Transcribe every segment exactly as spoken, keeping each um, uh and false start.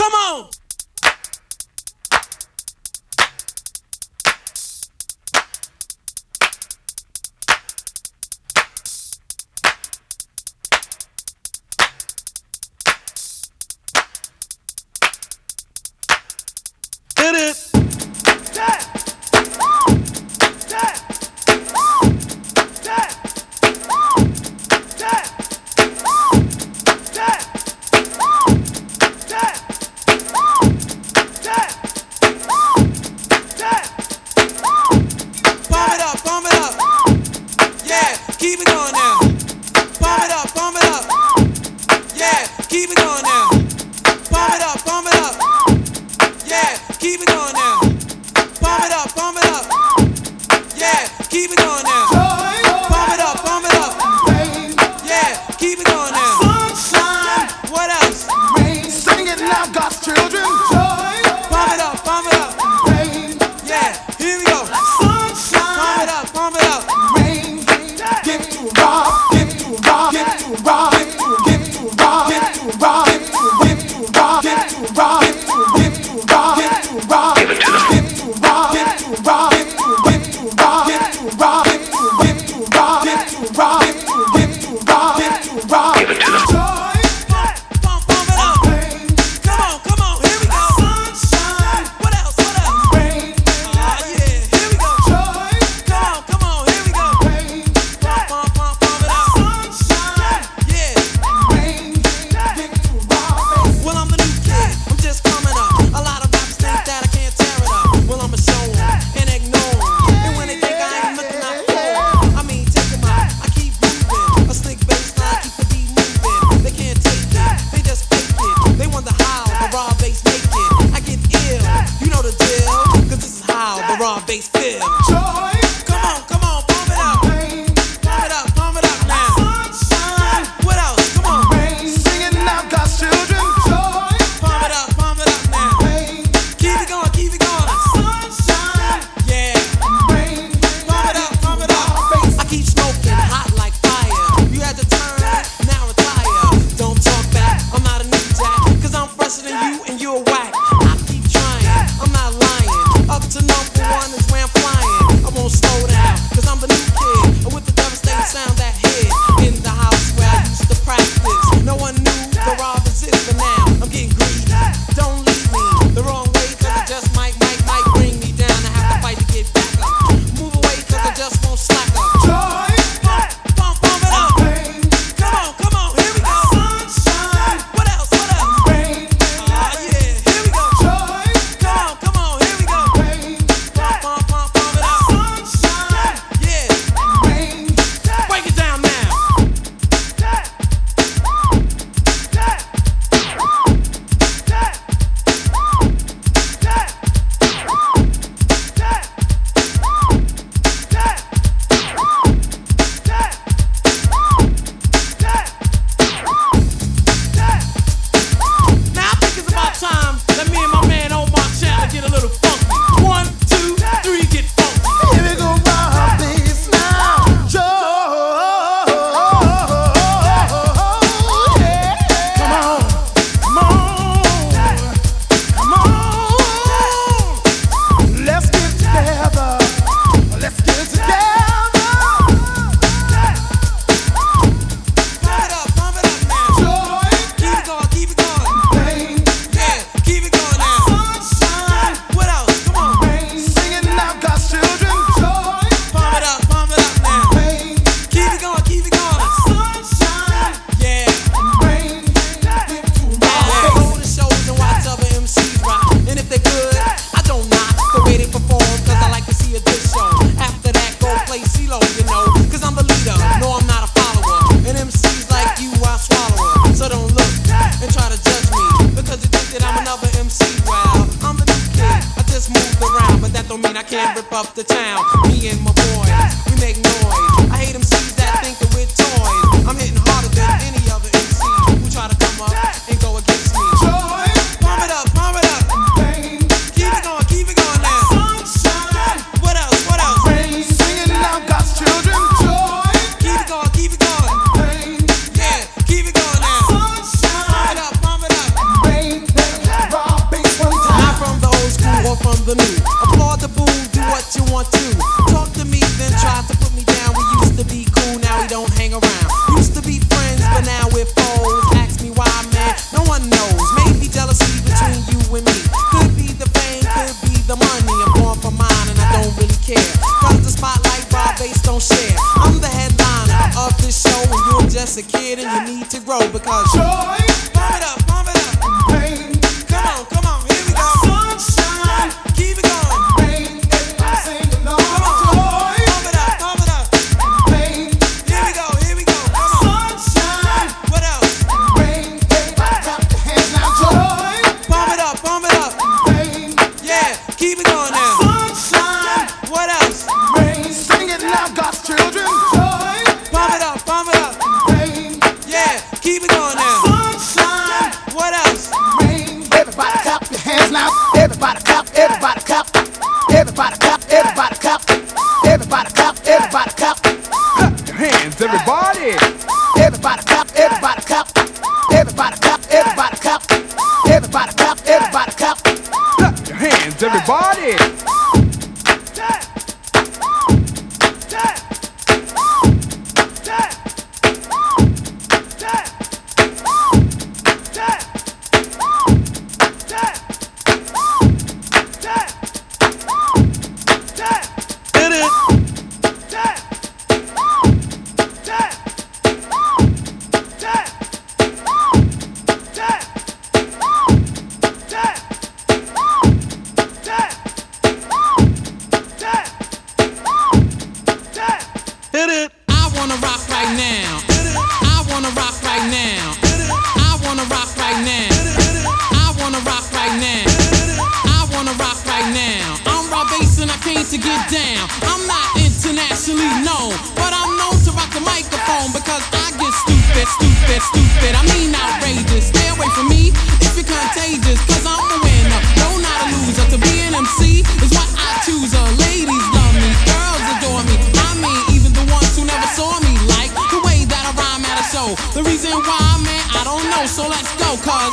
Come on. Hit it. Keep it going now. Pump it up, pump it up. Yeah, keep it going now. Pump it up, pump it up. Yeah, keep it going now. Pump it up, pump it up. Yeah, keep it going now. Pump it up, pump it up. Yeah, keep it going now. Sunshine. What else? Rain. Sing it now, God's children. Joy. Pump it up, pump it up. Rain. Yeah, here we go. Sunshine. Pump it up, pump it up. Rain. Give to rock, give to rock, give to rock, give to give to rock, give to rock, give to give to rock, give to rock, give to give to rock, give to rock, give to give to rock, give to rock, give to give to rock, give to rock, give to give to rock, give to rock, give to give to rock, give to rock. Give it to them. Joy. Pump, pump it up. Rain. Come on, come on, here we go. Sunshine. What else? What else? Rain. Oh yeah, here we go. Joy. Come on, come on, here we go. Rain. Pump, pump, pump, pump it up. Sunshine. Yeah. Rain. Give to rock. Well, I'm the new kid. I'm just coming up. A lot of rappers think that I can't tear it up. Well, I'ma show 'em and ignore 'em. And when they think I ain't looking out for 'em, I mean, take 'em out. I keep moving. A slick bass line keep the beat moving. They can't take it. They just fake it. They wonder how the raw bass make it. I get ill. You know the deal. Cause this is how the raw bass feel. Joy. Come on, come on, pump it up. Rain. Pump it up, pump it up now. Sunshine. What else? Come on. Rain. Sing it now, God's children. Joy. Pump it up, pump it up now. Rain. Keep it going, keep it going. Sunshine. Yeah. Rain. Pump it up, pump it up. I keep smoking hot like fire. You had to turn, now retire. Don't talk back, I'm not a new jack. Cause I'm fresher than you and you're whack. I keep trying, I'm not lying. Up to number one is where I'm flying. I won't slow down, cause I'm the new kid. With the devastating sound that hit in the house where I used to practice. No one knew the raw resist, but now I'm getting greedy. Don't leave me the wrong way, cause it just might, might, might bring me down. I have to fight to get back up. Move away, cause I just won't slack up. Joy. Pump, pump, pump it up. Rain. Come on, come on, here we go. Sunshine. What else, what else? Rain. Oh yeah, here we go. Joy. Come on, come on, here we go. Rain. Pump, pump, pump, pump it up. Sunshine. Yeah, Rain. break it down now. Now I think it's about time that me and my man Omar Chandler get a little funky. One, two, three, get funky. Here we go, rock this now. Joy. Yeah. Come on. Come on. Come on. Let's get together. Let's get together. Pump it up, pump it up now. Joy. Keep it going, keep it going. Rain. Yeah, keep it going now. Sunshine. What else? Come on. Rain. Sing it now, God's children. Joy. Pump it up, pump it up now. Rain. Keep it going, keep it going. Sunshine. Yeah. Rain. Give to Yeah, rock. go to the shows and watch other M Cs rock. And if they're good, I don't knock the way they perform, cause I like to see a good show. After that, go play CeeLo, you know, cause I'm the leader, no I'm not a follower. And M Cs like you, I swallow 'em. So don't look and try to judge me, because you think that I'm another M C. Well, I'm the new kid, I just moved around, but that don't mean I can't rip up the town. Me and my boys, we make noise. I hate M Cs that think that we're toys. I'm hitting harder than any other M C who try to come up and go against me. Joy. Pump it up, pump it up. Rain. Keep it going, keep it going now. Sunshine. What else, what else? Rain. Sing it now, God's children. Joy. Keep it going, keep it going. Rain. Yeah, keep it going now. Pump it Sunshine. up, pump it up. Rain. Rock. the new. Applaud the boo, do what you want to. Talk to me, then try to put me down. We used to be cool, now we don't hang around. Used to be friends, but now we're foes. Ask me why, man, no one knows. Maybe jealousy between you and me. Could be the fame, could be the money. I'm going for mine and I don't really care. Cause the spotlight, Rob Bass don't share. I'm the headliner of this show and you're just a kid and you need to grow because Joy, pump it up, pump it up. pain, Come on, come on, here we go. sunshine, Keep it going. pain, everybody sing along. Come on, Joy, pump it up, pump it up. pain, Here we go, here we go. Come on. sunshine, What else? pain, everybody clap your hands now. Joy, Pump it up, pump it up. pain, Yeah, keep it going now. sunshine, What else? rain, sing it now, God's children. Joy, Pump it up, pump it up. pain, Yeah, keep it going now. sunshine, What else? rain. Everybody clap your hands now. Everybody clap, everybody clap. Everybody clap, everybody clap. Everybody clap, everybody clap. Clap your hands, everybody. Everybody clap, everybody clap. Everybody clap, everybody clap. Everybody clap, everybody clap. Clap your hands, everybody. Hit it. Hit it. I wanna rock right now. I wanna rock right now. I wanna rock right now. I wanna rock right now. I wanna rock right now. I'm Rob Bass and I came to get down. I'm not internationally known, but I'm known to rock the microphone because I get stupid, stupid, stupid. I mean outrageous. Stay away from me if you're contagious, cause I'm a winner, no not a loser. To be an M C is what I choose. Uh, ladies love me, girls adore me. I mean even the ones who never saw me like the way that I rhyme at a show. The reason why, man, I don't know, so let's go, cause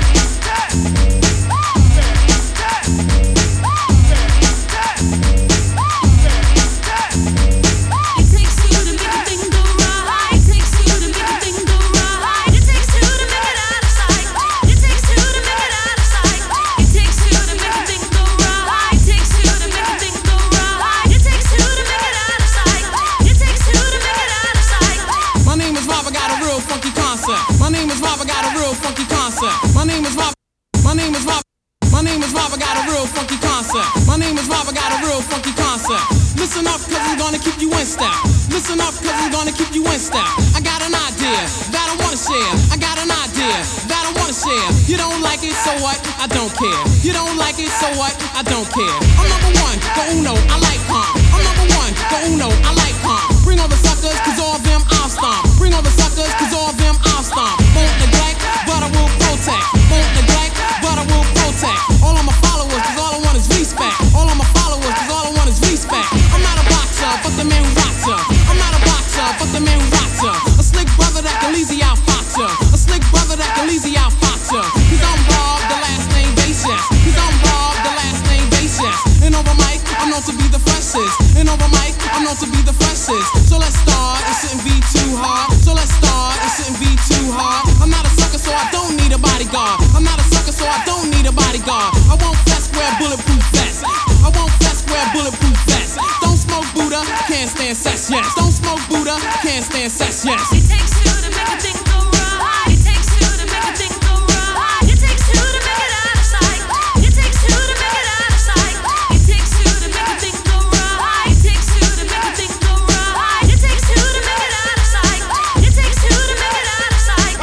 It takes two to make a thing go right. It takes two to make a thing go right. It takes two to make it out of sight. It takes two to make it out of sight. It takes two to make a thing go right. It takes two to make a thing go right. It takes two to make it out of sight. It takes two to make it out of sight. my name is Rob, I got a real funky concept. My name is Rob, I got a real funky concept. My name is Rob, my name is Rob. My name is Rob, I got a real funky concept. My name is Rob, I got a real funky concept. Listen up, cause I'm gonna keep you in step. Listen up, cause I'm gonna keep you in step. I got an idea that I wanna share. I got an idea that I wanna share. You don't like it, so what? I don't care. You don't like it, so what? I don't care. I'm number one, the uno, I like calm. I'm number one, the uno, I like calm. Bring all the suckers, cause all of them I'll stomp. Bring all the suckers, cause all of them I'll stomp. Won't neglect, but I will protect. Won't neglect, but I will protect. All of my followers, cause all I want is respect. All of my followers, cause all I want is respect. I'm not a boxer, but the man who rocks her. I'm not a boxer, but the man who rocks her. A slick brother that can easy out fox her. A slick brother that can easy out fox her. Cause I'm Rob, the last name Bass, yes. Cause I'm Rob, the last name Bass, yes. And over mic, I'm known to be the freshest. And over mic, I'm known to be the freshest. So let's start, it shouldn't be too hard. So let's start, it shouldn't be too hard. I'm not a sucker, so I don't need a bodyguard. I'm not a sucker, so I don't need a bodyguard. I won't flex wear bulletproof vest. I won't flex wear bulletproof vest. Don't smoke Buddha, can't stand sex, yes. Don't smoke Buddha, can't stand sex, yes. It takes two to make a thing go right. It takes two to make a thing go right. It takes two to make it out of sight. It takes two to make it out of sight. It takes two to make a thing go right. It takes two to make a thing go right. It takes two to make it out of sight. It takes two to make it out of sight.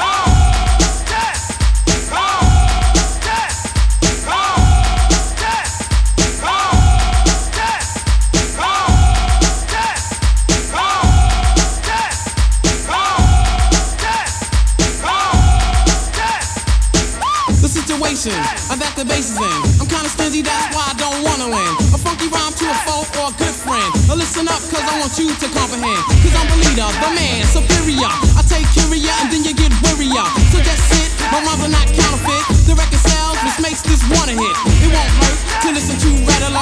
situation uh, that the bass is in. I'm kinda stingy, that's why I don't wanna win. A funky rhyme to a foe or a good friend. Now listen up, cause I want you to comprehend. Cause I'm the leader, the man, superior. I take curia and then you get wearier. So just sit, my rhymes are not counterfeit. The record sells, which makes this one a hit. It won't hurt to listen to Red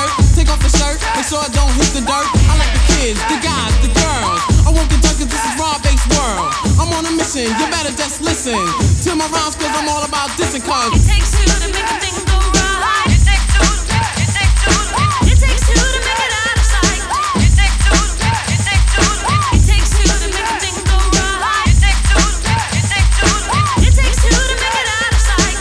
listen to my rhymes, cause I'm all about dissing, cause It takes two to make a thing go right. It takes two. It takes two. It takes two to make it out of sight. It takes two. It takes two. It takes two to make a thing go right. It takes two. It takes two. It takes two to make it out of sight.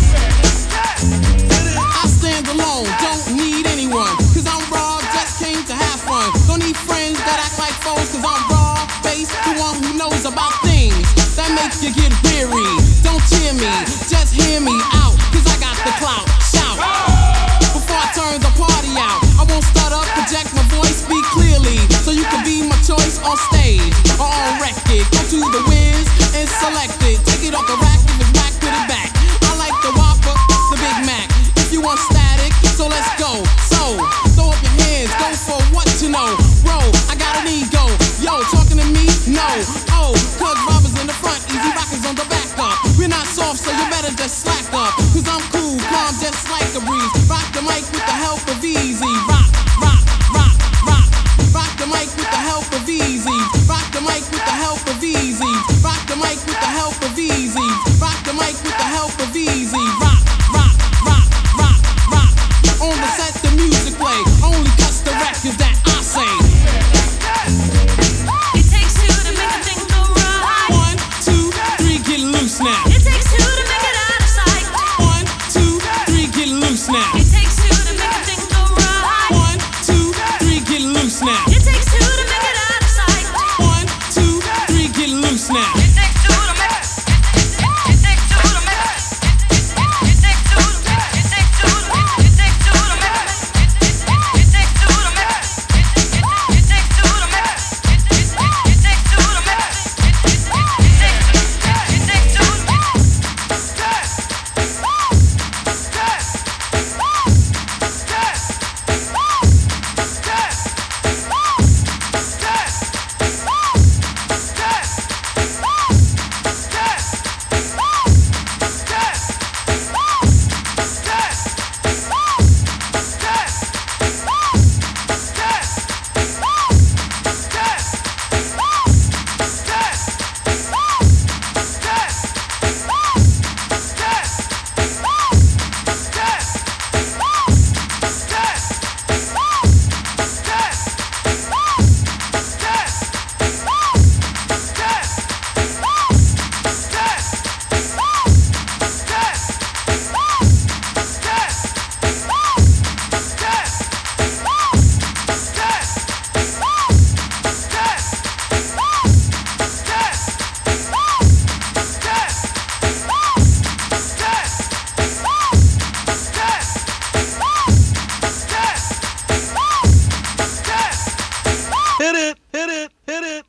I stand alone, don't need anyone, cause I'm raw, just came to have fun. Don't need friends that act like foes, cause I'm raw, based, the one who knows about things that make you get weary. Don't cheer me, just hear me out, cause I got the clout. Shout before I turn the party out. I won't start up, project my voice, speak clearly, so you can be my choice on stage or on record. Go to the whiz and select it. Take it off the rack, if it's whack, put it back. I like the Whopper, the Big Mac. If you want static, so let's go. So throw up your hands, go for what you know. Bro, I got an ego. Yo, talking to me? No. Oh, cause robbers in the front, easy rockers on the back up. We're not soft, so you better just slack up. Cause I'm cool, calm, just like a breeze. Rock the mic with the help of Easy. Rock, rock, rock, rock. Rock the mic with the help of Easy. Rock the mic with the help of Easy. Rock the mic with the help of Easy. Rock the mic with the help of Easy. Rock, rock, rock, rock, rock. On the set, the music play. Only cuts the records that I say. It takes two to make a thing go right. One, two, three, get loose now. It takes two to make it out of sight. One, two, three, get loose now. It takes two to make a thing go right. One, two, three, get loose now. It takes two to make it out of sight. One, two, three, get loose now. It takes two to make it. It takes two to make it. It takes two. It takes two. It takes two to make it. It takes two to make it. It takes two to make it. It takes two to make it. It takes two. Hit it, hit it, hit it.